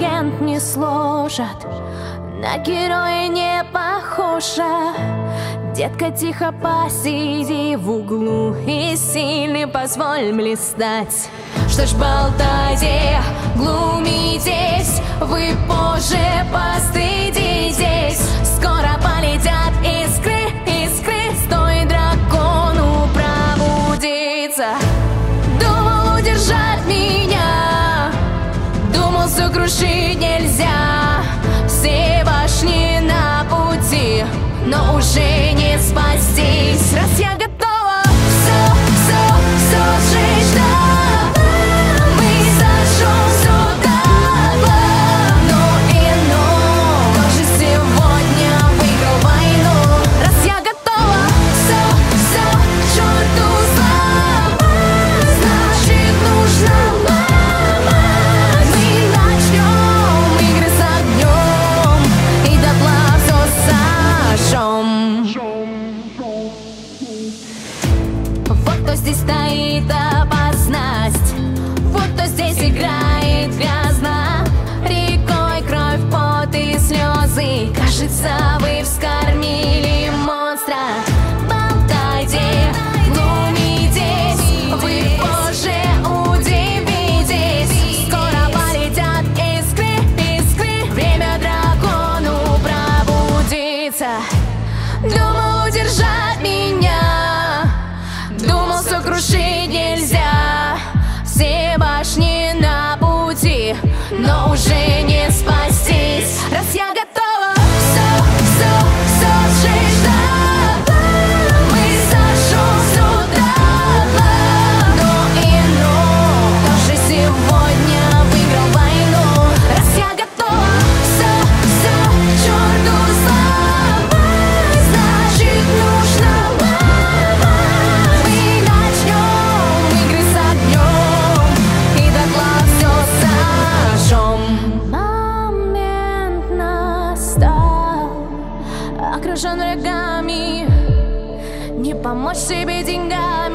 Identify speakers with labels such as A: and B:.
A: легенд не сложат, на героя не похожа. Детка, тихо посиди в углу и сильный позволь блистать. Что ж болтайте, глумитесь, вы позже постыдитесь. Скоро полетят искры, искры, стоит дракону пробудиться. Думал удержать меня, думал сокрушить нельзя. Все башни на пути, но уже не спастись. Раз я готова все сжечь, да, мы зажжем все дотла. Ну и ну, кто же сегодня выиграл войну? Раз я готова все черту сломать, значит нужно ломать. Мы начнем игры с огнем и дотла все сожжем. Вот кто здесь стоит, опознать. Вот кто здесь играет грязно. Рекой кровь, пот и слезы. Кажется, вы вскормили монстра. Болтайте, глумитесь, вы позже удивитесь. Скоро полетят искры, искры. Время дракону пробудиться. Думал удержать меня, думал сокрушить нельзя. Все башни на пути, но уже не спастись. Раз я готова все сжечь, да, мы зажжем все дотла. Ну и ну, кто же сегодня выиграл войну? Раз я готова все черту сломать, значит нужно ломать. Мы начнем игры с огнем и дотла все сожжем. Момент настал, окружен врагами, не помочь себе деньгами.